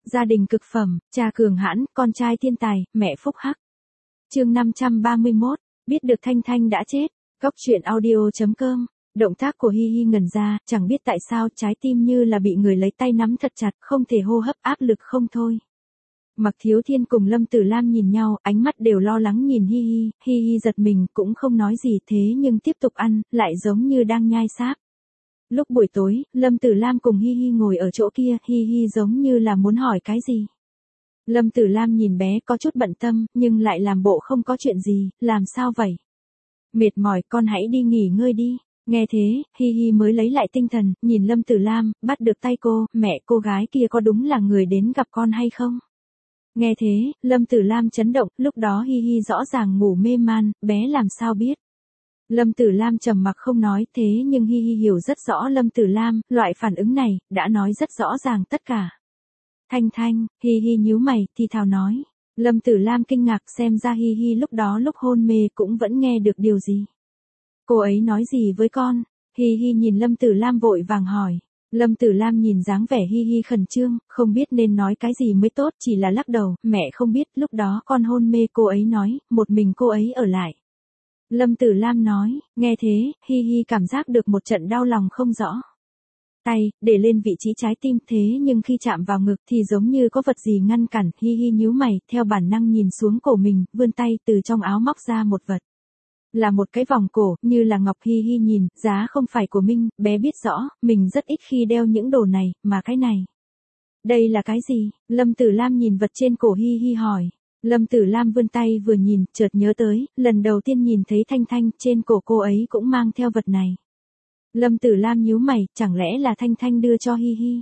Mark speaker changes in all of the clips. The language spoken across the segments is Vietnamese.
Speaker 1: Gia đình cực phẩm, cha cường hãn, con trai thiên tài, mẹ phúc hắc. Chương 531, biết được Thanh Thanh đã chết. Góc truyện audio.com. Động tác của Hi Hi ngẩn ra, chẳng biết tại sao trái tim như là bị người lấy tay nắm thật chặt, không thể hô hấp, áp lực không thôi. Mạc Thiếu Thiên cùng Lâm Tử Lam nhìn nhau, ánh mắt đều lo lắng nhìn Hi Hi, Hi Hi giật mình cũng không nói gì thế nhưng tiếp tục ăn, lại giống như đang nhai sáp. Lúc buổi tối, Lâm Tử Lam cùng Hi Hi ngồi ở chỗ kia, Hi Hi giống như là muốn hỏi cái gì. Lâm Tử Lam nhìn bé có chút bận tâm, nhưng lại làm bộ không có chuyện gì, làm sao vậy? Mệt mỏi, con hãy đi nghỉ ngơi đi. Nghe thế, Hi Hi mới lấy lại tinh thần, nhìn Lâm Tử Lam, bắt được tay cô, mẹ cô gái kia có đúng là người đến gặp con hay không? Nghe thế, Lâm Tử Lam chấn động, lúc đó Hi Hi rõ ràng ngủ mê man, bé làm sao biết? Lâm Tử Lam trầm mặc không nói, thế nhưng Hi Hi hiểu rất rõ Lâm Tử Lam, loại phản ứng này, đã nói rất rõ ràng tất cả. Thanh Thanh, Hi Hi nhíu mày, thì thào nói. Lâm Tử Lam kinh ngạc xem ra Hi Hi lúc đó lúc hôn mê cũng vẫn nghe được điều gì. Cô ấy nói gì với con? Hi Hi nhìn Lâm Tử Lam vội vàng hỏi. Lâm Tử Lam nhìn dáng vẻ Hi Hi khẩn trương, không biết nên nói cái gì mới tốt, chỉ là lắc đầu, mẹ không biết, lúc đó con hôn mê cô ấy nói, một mình cô ấy ở lại. Lâm Tử Lam nói, nghe thế, Hi Hi cảm giác được một trận đau lòng không rõ. Tay, để lên vị trí trái tim thế nhưng khi chạm vào ngực thì giống như có vật gì ngăn cản, Hi Hi nhíu mày, theo bản năng nhìn xuống cổ mình, vươn tay từ trong áo móc ra một vật. Là một cái vòng cổ, như là ngọc. Hi Hi nhìn, giá không phải của mình, bé biết rõ, mình rất ít khi đeo những đồ này, mà cái này. Đây là cái gì? Lâm Tử Lam nhìn vật trên cổ Hi Hi hỏi. Lâm Tử Lam vươn tay vừa nhìn, chợt nhớ tới, lần đầu tiên nhìn thấy Thanh Thanh, trên cổ cô ấy cũng mang theo vật này. Lâm Tử Lam nhíu mày, chẳng lẽ là Thanh Thanh đưa cho Hi Hi?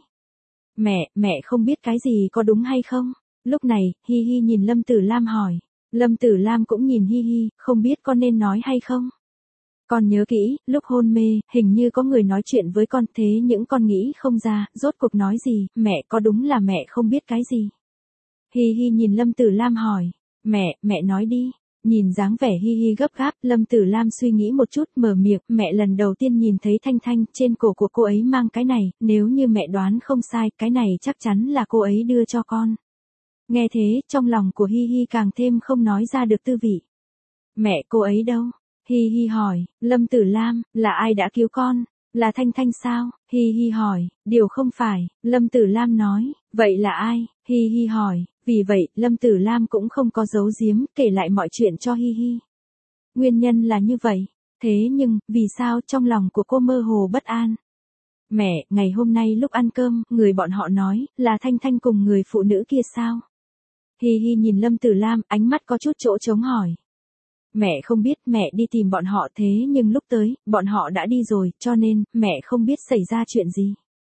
Speaker 1: Mẹ không biết cái gì có đúng hay không? Lúc này, Hi Hi nhìn Lâm Tử Lam hỏi. Lâm Tử Lam cũng nhìn Hi Hi, không biết con nên nói hay không? Con nhớ kỹ, lúc hôn mê, hình như có người nói chuyện với con thế những con nghĩ không ra, rốt cuộc nói gì, mẹ có đúng là mẹ không biết cái gì? Hi Hi nhìn Lâm Tử Lam hỏi. Mẹ nói đi. Nhìn dáng vẻ Hi Hi gấp gáp, Lâm Tử Lam suy nghĩ một chút, mở miệng, mẹ lần đầu tiên nhìn thấy Thanh Thanh, trên cổ của cô ấy mang cái này, nếu như mẹ đoán không sai, cái này chắc chắn là cô ấy đưa cho con. Nghe thế, trong lòng của Hi Hi càng thêm không nói ra được tư vị. Mẹ cô ấy đâu? Hi Hi hỏi. Lâm Tử Lam, là ai đã cứu con? Là Thanh Thanh sao? Hi Hi hỏi. Điều không phải, Lâm Tử Lam nói. Vậy là ai? Hi Hi hỏi. Vì vậy, Lâm Tử Lam cũng không có giấu giếm, kể lại mọi chuyện cho Hi Hi. Nguyên nhân là như vậy. Thế nhưng, vì sao trong lòng của cô mơ hồ bất an? Mẹ, ngày hôm nay lúc ăn cơm, người bọn họ nói, là Thanh Thanh cùng người phụ nữ kia sao? Hi Hi nhìn Lâm Tử Lam, ánh mắt có chút chỗ trống hỏi. Mẹ không biết, mẹ đi tìm bọn họ thế nhưng lúc tới, bọn họ đã đi rồi, cho nên, mẹ không biết xảy ra chuyện gì.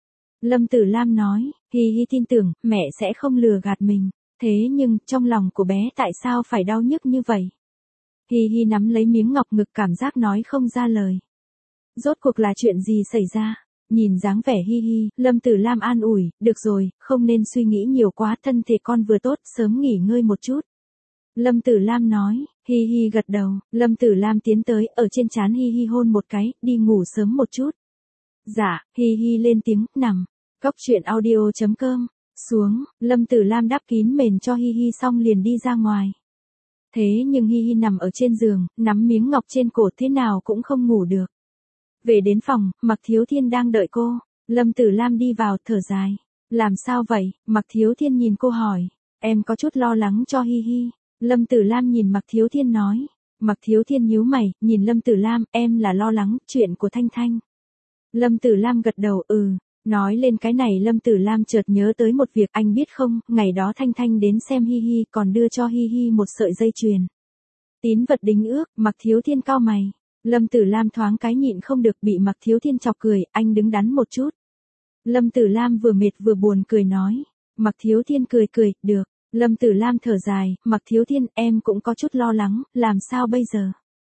Speaker 1: Lâm Tử Lam nói, Hi Hi tin tưởng, mẹ sẽ không lừa gạt mình. Thế nhưng, trong lòng của bé tại sao phải đau nhức như vậy? Hi Hi nắm lấy miếng ngọc ngực cảm giác nói không ra lời. Rốt cuộc là chuyện gì xảy ra? Nhìn dáng vẻ Hi Hi, Lâm Tử Lam an ủi, được rồi, không nên suy nghĩ nhiều quá, thân thể con vừa tốt, sớm nghỉ ngơi một chút. Lâm Tử Lam nói, Hi Hi gật đầu, Lâm Tử Lam tiến tới, ở trên trán Hi Hi hôn một cái, đi ngủ sớm một chút. Dạ, Hi Hi lên tiếng, nằm. Góc truyện audio.com. Xuống, Lâm Tử Lam đắp kín mền cho Hi Hi xong liền đi ra ngoài. Thế nhưng Hi Hi nằm ở trên giường, nắm miếng ngọc trên cổ thế nào cũng không ngủ được. Về đến phòng, Mạc Thiếu Thiên đang đợi cô. Lâm Tử Lam đi vào, thở dài. Làm sao vậy? Mạc Thiếu Thiên nhìn cô hỏi. Em có chút lo lắng cho Hi Hi. Lâm Tử Lam nhìn Mạc Thiếu Thiên nói. Mạc Thiếu Thiên nhíu mày, nhìn Lâm Tử Lam, em là lo lắng, chuyện của Thanh Thanh. Lâm Tử Lam gật đầu, Nói lên cái này Lâm Tử Lam chợt nhớ tới một việc, anh biết không, ngày đó Thanh Thanh đến xem Hi Hi còn đưa cho Hi Hi một sợi dây chuyền. Tín vật đính ước, Mạc Thiếu Thiên cau mày. Lâm Tử Lam thoáng cái nhịn không được bị Mạc Thiếu Thiên chọc cười, anh đứng đắn một chút. Lâm Tử Lam vừa mệt vừa buồn cười nói. Mạc Thiếu Thiên cười, được. Lâm Tử Lam thở dài, Mạc Thiếu Thiên, em cũng có chút lo lắng, làm sao bây giờ?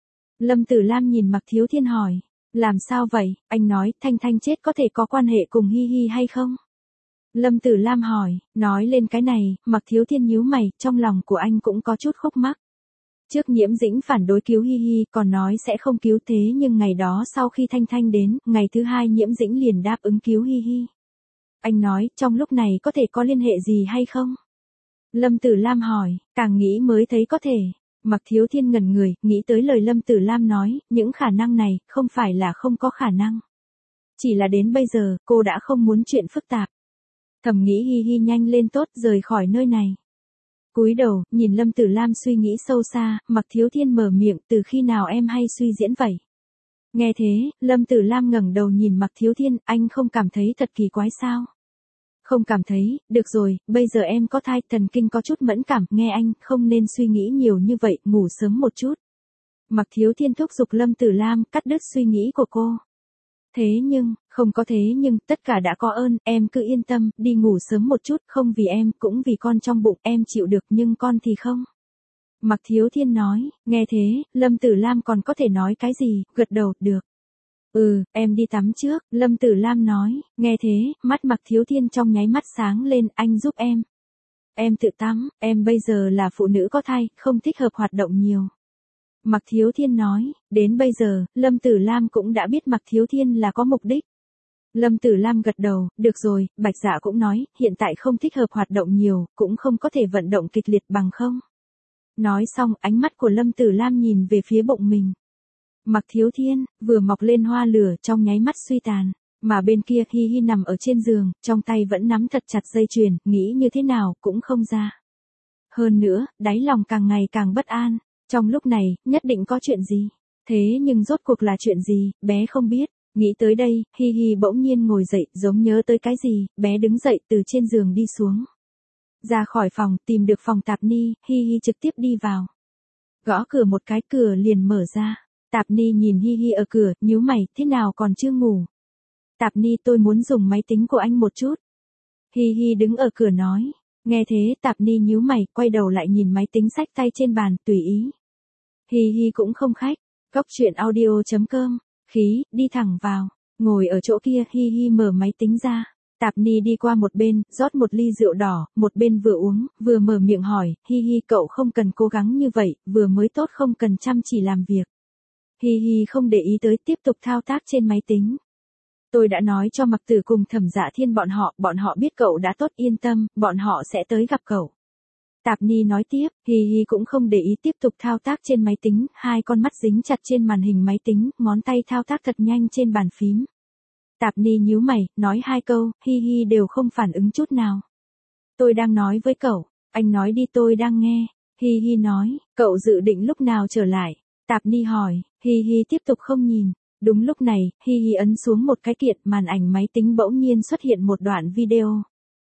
Speaker 1: Lâm Tử Lam nhìn Mạc Thiếu Thiên hỏi. Làm sao vậy, anh nói, Thanh Thanh chết có thể có quan hệ cùng Hi Hi hay không? Lâm Tử Lam hỏi, nói lên cái này, Mạc Thiếu Thiên nhíu mày, trong lòng của anh cũng có chút khúc mắc. Trước Nhiễm Dĩnh phản đối cứu Hi Hi, còn nói sẽ không cứu thế nhưng ngày đó sau khi Thanh Thanh đến, ngày thứ hai Nhiễm Dĩnh liền đáp ứng cứu Hi Hi. Anh nói, trong lúc này có thể có liên hệ gì hay không? Lâm Tử Lam hỏi, càng nghĩ mới thấy có thể. Mạc Thiếu Thiên ngẩn người, nghĩ tới lời Lâm Tử Lam nói, những khả năng này, không phải là không có khả năng. Chỉ là đến bây giờ, cô đã không muốn chuyện phức tạp. Thầm nghĩ hi hi nhanh lên tốt rời khỏi nơi này. Cúi đầu, nhìn Lâm Tử Lam suy nghĩ sâu xa, Mạc Thiếu Thiên mở miệng, từ khi nào em hay suy diễn vậy? Nghe thế, Lâm Tử Lam ngẩng đầu nhìn Mạc Thiếu Thiên, anh không cảm thấy thật kỳ quái sao? Không cảm thấy, được rồi, bây giờ em có thai, thần kinh có chút mẫn cảm, nghe anh, không nên suy nghĩ nhiều như vậy, ngủ sớm một chút. Mạc Thiếu Thiên thúc giục Lâm Tử Lam, cắt đứt suy nghĩ của cô. Thế nhưng, không có thế nhưng, tất cả đã có ơn, em cứ yên tâm, đi ngủ sớm một chút, không vì em, cũng vì con trong bụng, em chịu được nhưng con thì không. Mạc Thiếu Thiên nói, nghe thế, Lâm Tử Lam còn có thể nói cái gì, gật đầu, được. Em đi tắm trước, Lâm Tử Lam nói, nghe thế, mắt Mạc Thiếu Thiên trong nháy mắt sáng lên, anh giúp em. Em tự tắm, em bây giờ là phụ nữ có thai, không thích hợp hoạt động nhiều. Mạc Thiếu Thiên nói, đến bây giờ, Lâm Tử Lam cũng đã biết Mạc Thiếu Thiên là có mục đích. Lâm Tử Lam gật đầu, được rồi, Bạch Dạ cũng nói, hiện tại không thích hợp hoạt động nhiều, cũng không có thể vận động kịch liệt bằng không. Nói xong, ánh mắt của Lâm Tử Lam nhìn về phía bụng mình. Mạc Thiếu Thiên, vừa mọc lên hoa lửa trong nháy mắt suy tàn, mà bên kia Hi Hi nằm ở trên giường, trong tay vẫn nắm thật chặt dây chuyền, nghĩ như thế nào cũng không ra. Hơn nữa, đáy lòng càng ngày càng bất an, trong lúc này, nhất định có chuyện gì. Thế nhưng rốt cuộc là chuyện gì, bé không biết. Nghĩ tới đây, Hi Hi bỗng nhiên ngồi dậy, giống nhớ tới cái gì, bé đứng dậy từ trên giường đi xuống. Ra khỏi phòng, tìm được phòng Tạp Ni, Hi Hi trực tiếp đi vào. Gõ cửa một cái, cửa liền mở ra. Tạp Ni nhìn Hi Hi ở cửa, nhíu mày, thế nào còn chưa ngủ? Tạp Ni, tôi muốn dùng máy tính của anh một chút. Hi Hi đứng ở cửa nói. Nghe thế, Tạp Ni nhíu mày, quay đầu lại nhìn máy tính xách tay trên bàn, tùy ý. Hi Hi cũng không khách. Góc chuyện audio.com. Khí, đi thẳng vào. Ngồi ở chỗ kia, Hi Hi mở máy tính ra. Tạp Ni đi qua một bên, rót một ly rượu đỏ, một bên vừa uống, vừa mở miệng hỏi, Hi Hi cậu không cần cố gắng như vậy, vừa mới tốt không cần chăm chỉ làm việc. Hi Hi không để ý tới, tiếp tục thao tác trên máy tính. Tôi đã nói cho Mặc Tử cùng Thẩm Dạ Thiên bọn họ biết cậu đã tốt, yên tâm, bọn họ sẽ tới gặp cậu. Tạp Ni nói tiếp, Hi Hi cũng không để ý, tiếp tục thao tác trên máy tính, hai con mắt dính chặt trên màn hình máy tính, ngón tay thao tác thật nhanh trên bàn phím. Tạp Ni nhíu mày, nói hai câu, Hi Hi đều không phản ứng chút nào. Tôi đang nói với cậu, anh nói đi, tôi đang nghe. Hi Hi nói, cậu dự định lúc nào trở lại? Tạp Ni hỏi, Hi Hi tiếp tục không nhìn. Đúng lúc này, Hi Hi ấn xuống một cái kiện, màn ảnh máy tính bỗng nhiên xuất hiện một đoạn video.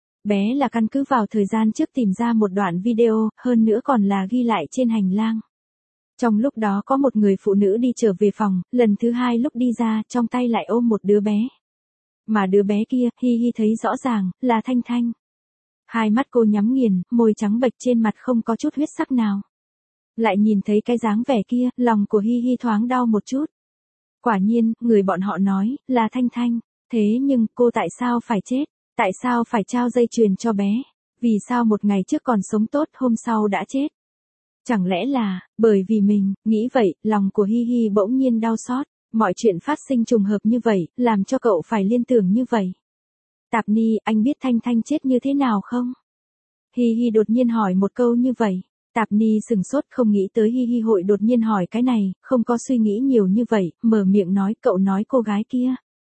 Speaker 1: Bé là căn cứ vào thời gian trước tìm ra một đoạn video, hơn nữa còn là ghi lại trên hành lang. Trong lúc đó có một người phụ nữ đi trở về phòng, lần thứ hai lúc đi ra, trong tay lại ôm một đứa bé. Mà đứa bé kia, Hi Hi thấy rõ ràng, là Thanh Thanh. Hai mắt cô nhắm nghiền, môi trắng bệch, trên mặt không có chút huyết sắc nào. Lại nhìn thấy cái dáng vẻ kia, lòng của Hi Hi thoáng đau một chút. Quả nhiên, người bọn họ nói, là Thanh Thanh. Thế nhưng, cô tại sao phải chết? Tại sao phải trao dây chuyền cho bé? Vì sao một ngày trước còn sống tốt, hôm sau đã chết? Chẳng lẽ là, bởi vì mình, nghĩ vậy, lòng của Hi Hi bỗng nhiên đau xót. Mọi chuyện phát sinh trùng hợp như vậy, làm cho cậu phải liên tưởng như vậy. Tạp Ni, anh biết Thanh Thanh chết như thế nào không? Hi Hi đột nhiên hỏi một câu như vậy. Tạp Ni sừng sốt, không nghĩ tới Hi Hi hội đột nhiên hỏi cái này, không có suy nghĩ nhiều như vậy, mở miệng nói, cậu nói cô gái kia.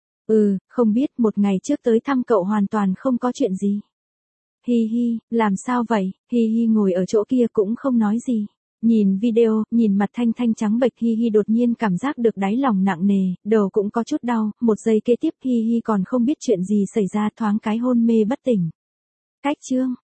Speaker 1: Không biết, một ngày trước tới thăm cậu hoàn toàn không có chuyện gì. Hi Hi, làm sao vậy? Hi Hi ngồi ở chỗ kia cũng không nói gì. Nhìn video, nhìn mặt Thanh Thanh trắng bệch, Hi Hi đột nhiên cảm giác được đáy lòng nặng nề, đầu cũng có chút đau, một giây kế tiếp Hi Hi còn không biết chuyện gì xảy ra, thoáng cái hôn mê bất tỉnh. Cách chương